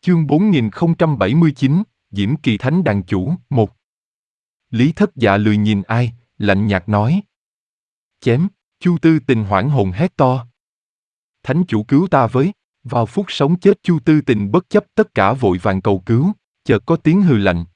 Chương 4079, Diễm Kỳ Thánh Đàn Chủ, 1. Lý Thất Dạ lười nhìn ai, lạnh nhạt nói. Chém, Chu Tư Tình hoảng hồn hét to. Thánh chủ cứu ta với, vào phút sống chết Chu Tư Tình bất chấp tất cả vội vàng cầu cứu, chợt có tiếng hừ lạnh.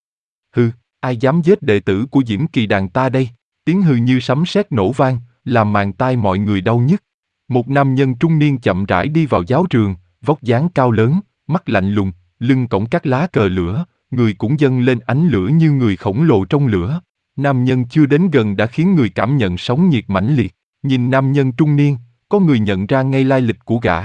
Hừ, ai dám giết đệ tử của Diễm Kỳ Đàn ta đây? Tiếng hừ như sấm sét nổ vang, làm màng tai mọi người đau nhức. Một nam nhân trung niên chậm rãi đi vào giáo trường, vóc dáng cao lớn, mắt lạnh lùng, lưng cõng các lá cờ lửa, người cũng dâng lên ánh lửa như người khổng lồ trong lửa. Nam nhân chưa đến gần đã khiến người cảm nhận sóng nhiệt mãnh liệt. Nhìn nam nhân trung niên, có người nhận ra ngay lai lịch của gã.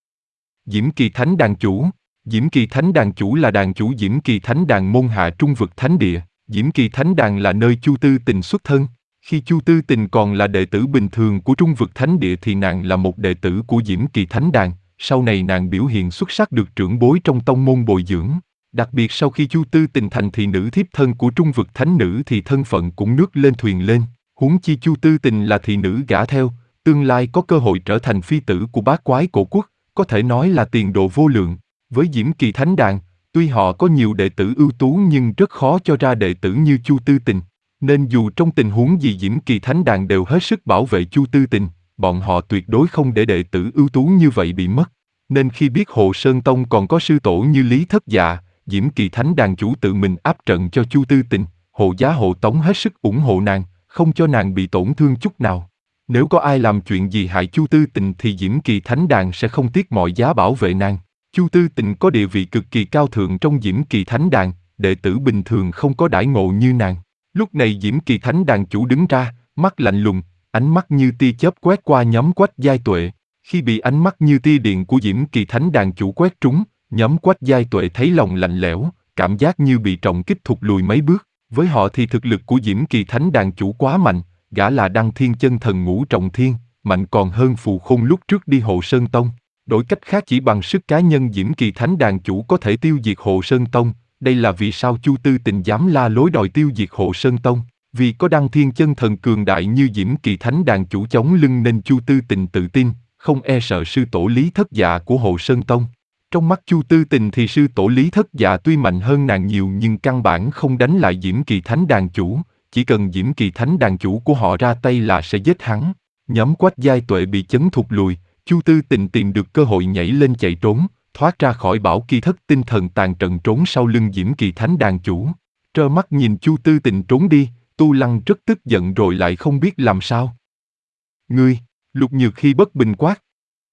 Diễm Kỳ Thánh Đàn Chủ. Diễm Kỳ Thánh Đàn Chủ là đàn chủ Diễm Kỳ Thánh Đàn môn hạ Trung Vực Thánh Địa. Diễm Kỳ Thánh Đàn là nơi Chu Tư Tình xuất thân. Khi Chu Tư Tình còn là đệ tử bình thường của Trung Vực Thánh Địa thì nàng là một đệ tử của Diễm Kỳ Thánh Đàn. Sau này nàng biểu hiện xuất sắc được trưởng bối trong tông môn bồi dưỡng. Đặc biệt sau khi Chu Tư Tình thành thị nữ thiếp thân của Trung Vực Thánh Nữ thì thân phận cũng nước lên thuyền lên. Huống chi Chu Tư Tình là thị nữ gả theo, tương lai có cơ hội trở thành phi tử của bát quái cổ quốc, có thể nói là tiền đồ vô lượng. Với Diễm Kỳ Thánh Đàn, tuy họ có nhiều đệ tử ưu tú nhưng rất khó cho ra đệ tử như Chu Tư Tình. Nên dù trong tình huống gì Diễm Kỳ Thánh Đàn đều hết sức bảo vệ Chu Tư Tình, bọn họ tuyệt đối không để đệ tử ưu tú như vậy bị mất. Nên khi biết Hồ Sơn Tông còn có sư tổ như Lý Thất Dạ, Diễm Kỳ Thánh Đàn Chủ tự mình áp trận cho Chu Tư Tình, hộ giá hộ tống hết sức ủng hộ nàng, không cho nàng bị tổn thương chút nào. Nếu có ai làm chuyện gì hại Chu Tư Tình thì Diễm Kỳ Thánh Đàn sẽ không tiếc mọi giá bảo vệ nàng. Chu Tư Tình có địa vị cực kỳ cao thượng trong Diễm Kỳ Thánh Đàn, đệ tử bình thường không có đãi ngộ như nàng. Lúc này Diễm Kỳ Thánh Đàn Chủ đứng ra, mắt lạnh lùng, ánh mắt như tia chớp quét qua nhóm Quách Giai Tuệ. Khi bị ánh mắt như tia điện của Diễm Kỳ Thánh Đàn Chủ quét trúng, nhóm Quách Giai Tuệ thấy lòng lạnh lẽo, cảm giác như bị trọng kích thụt lùi mấy bước. Với họ thì thực lực của Diễm Kỳ Thánh Đàn Chủ quá mạnh, gã là Đăng Thiên Chân Thần Ngũ Trọng Thiên, mạnh còn hơn Phù Khôn lúc trước đi Hộ Sơn Tông. Đổi cách khác chỉ bằng sức cá nhân Diễm Kỳ Thánh Đàn Chủ có thể tiêu diệt Hộ Sơn Tông. Đây là vì sao Chu Tư Tình dám la lối đòi tiêu diệt Hộ Sơn Tông. Vì có Đăng Thiên Chân Thần cường đại như Diễm Kỳ Thánh Đàn Chủ chống lưng nên Chu Tư Tình tự tin, không e sợ sư tổ Lý Thất Dạ của Hộ Sơn Tông. Trong mắt Chu Tư Tình thì sư tổ Lý Thất Dạ tuy mạnh hơn nàng nhiều nhưng căn bản không đánh lại Diễm Kỳ Thánh Đàn Chủ, chỉ cần Diễm Kỳ Thánh Đàn Chủ của họ ra tay là sẽ giết hắn. Nhóm Quách Giai Tuệ bị chấn thụt lùi, Chu Tư Tình tìm được cơ hội nhảy lên chạy trốn, thoát ra khỏi Bảo Kỳ Thất Tinh Thần tàn trận trốn sau lưng Diễm Kỳ Thánh Đàn Chủ. Trơ mắt nhìn Chu Tư Tình trốn đi, Tu Lăng rất tức giận rồi lại không biết làm sao. Ngươi, Lục Nhược Hy bất bình quát.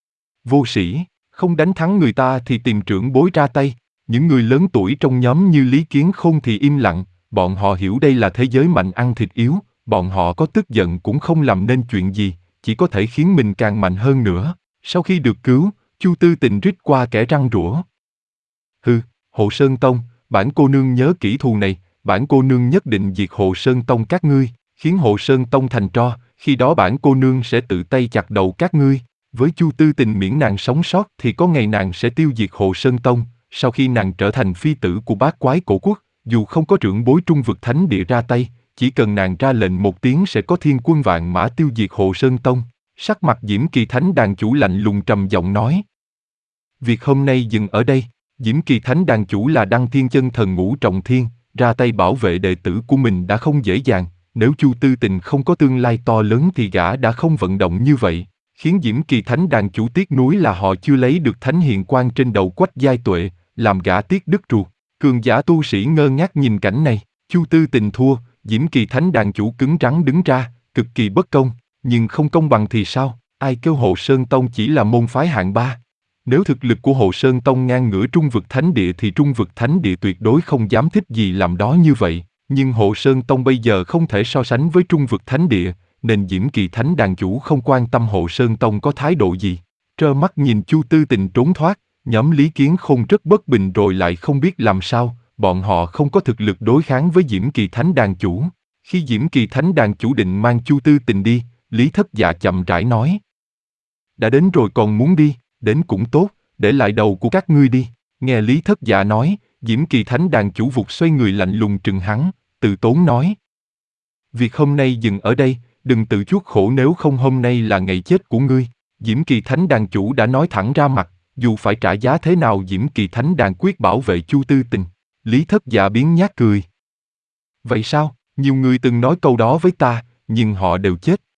Vô sĩ, không đánh thắng người ta thì tìm trưởng bối ra tay. Những người lớn tuổi trong nhóm như Lý Kiến Khôn thì im lặng, bọn họ hiểu đây là thế giới mạnh ăn thịt yếu, bọn họ có tức giận cũng không làm nên chuyện gì, chỉ có thể khiến mình càng mạnh hơn nữa. Sau khi được cứu, Chu Tư Tình rít qua kẻ răng rủa. Hừ, Hộ Sơn Tông, bản cô nương nhớ kỹ thù này, bản cô nương nhất định diệt Hộ Sơn Tông các ngươi, khiến Hộ Sơn Tông thành tro, khi đó bản cô nương sẽ tự tay chặt đầu các ngươi. Với Chu Tư Tình miễn nàng sống sót thì có ngày nàng sẽ tiêu diệt Hộ Sơn Tông. Sau khi nàng trở thành phi tử của bát quái cổ quốc, dù không có trưởng bối Trung Vực Thánh Địa ra tay, chỉ cần nàng ra lệnh một tiếng sẽ có thiên quân vạn mã tiêu diệt Hộ Sơn Tông. Sắc mặt Diễm Kỳ Thánh Đàn Chủ lạnh lùng trầm giọng nói. Việc hôm nay dừng ở đây. Diễm Kỳ Thánh Đàn Chủ là Đăng Thiên Chân Thần Ngũ Trọng Thiên, ra tay bảo vệ đệ tử của mình đã không dễ dàng. Nếu Chu Tư Tình không có tương lai to lớn thì gã đã không vận động như vậy. Khiến Diễm Kỳ Thánh Đàn Chủ tiếc nuối là họ chưa lấy được Thánh Hiền Quan trên đầu Quách Giai Tuệ, làm gã tiếc đứt ruột. Cường giả tu sĩ ngơ ngác nhìn cảnh này. Chu Tư Tình thua, Diễm Kỳ Thánh Đàn Chủ cứng rắn đứng ra, cực kỳ bất công. Nhưng không công bằng thì sao? Ai kêu Hộ Sơn Tông chỉ là môn phái hạng 3? Nếu thực lực của Hộ Sơn Tông ngang ngửa Trung Vực Thánh Địa thì Trung Vực Thánh Địa tuyệt đối không dám thích gì làm đó như vậy. Nhưng Hộ Sơn Tông bây giờ không thể so sánh với Trung Vực Thánh Địa, nên Diễm Kỳ Thánh Đàn Chủ không quan tâm Hộ Sơn Tông có thái độ gì. Trơ mắt nhìn Chu Tư Tình trốn thoát, nhóm Lý Kiến Khôn rất bất bình rồi lại không biết làm sao, bọn họ không có thực lực đối kháng với Diễm Kỳ Thánh Đàn Chủ. Khi Diễm Kỳ Thánh Đàn Chủ định mang Chu Tư Tình đi, Lý Thất Dạ chậm rãi nói. Đã đến rồi còn muốn đi, đến cũng tốt, để lại đầu của các ngươi đi. Nghe Lý Thất Dạ nói, Diễm Kỳ Thánh Đàn Chủ vụt xoay người lạnh lùng trừng hắn, từ tốn nói. Việc hôm nay dừng ở đây, đừng tự chuốc khổ nếu không hôm nay là ngày chết của ngươi. Diễm Kỳ Thánh Đàn Chủ đã nói thẳng ra mặt, dù phải trả giá thế nào Diễm Kỳ Thánh Đàn quyết bảo vệ Chu Tư Tình. Lý Thất Dạ biếng nhác cười. Vậy sao, nhiều người từng nói câu đó với ta, nhưng họ đều chết.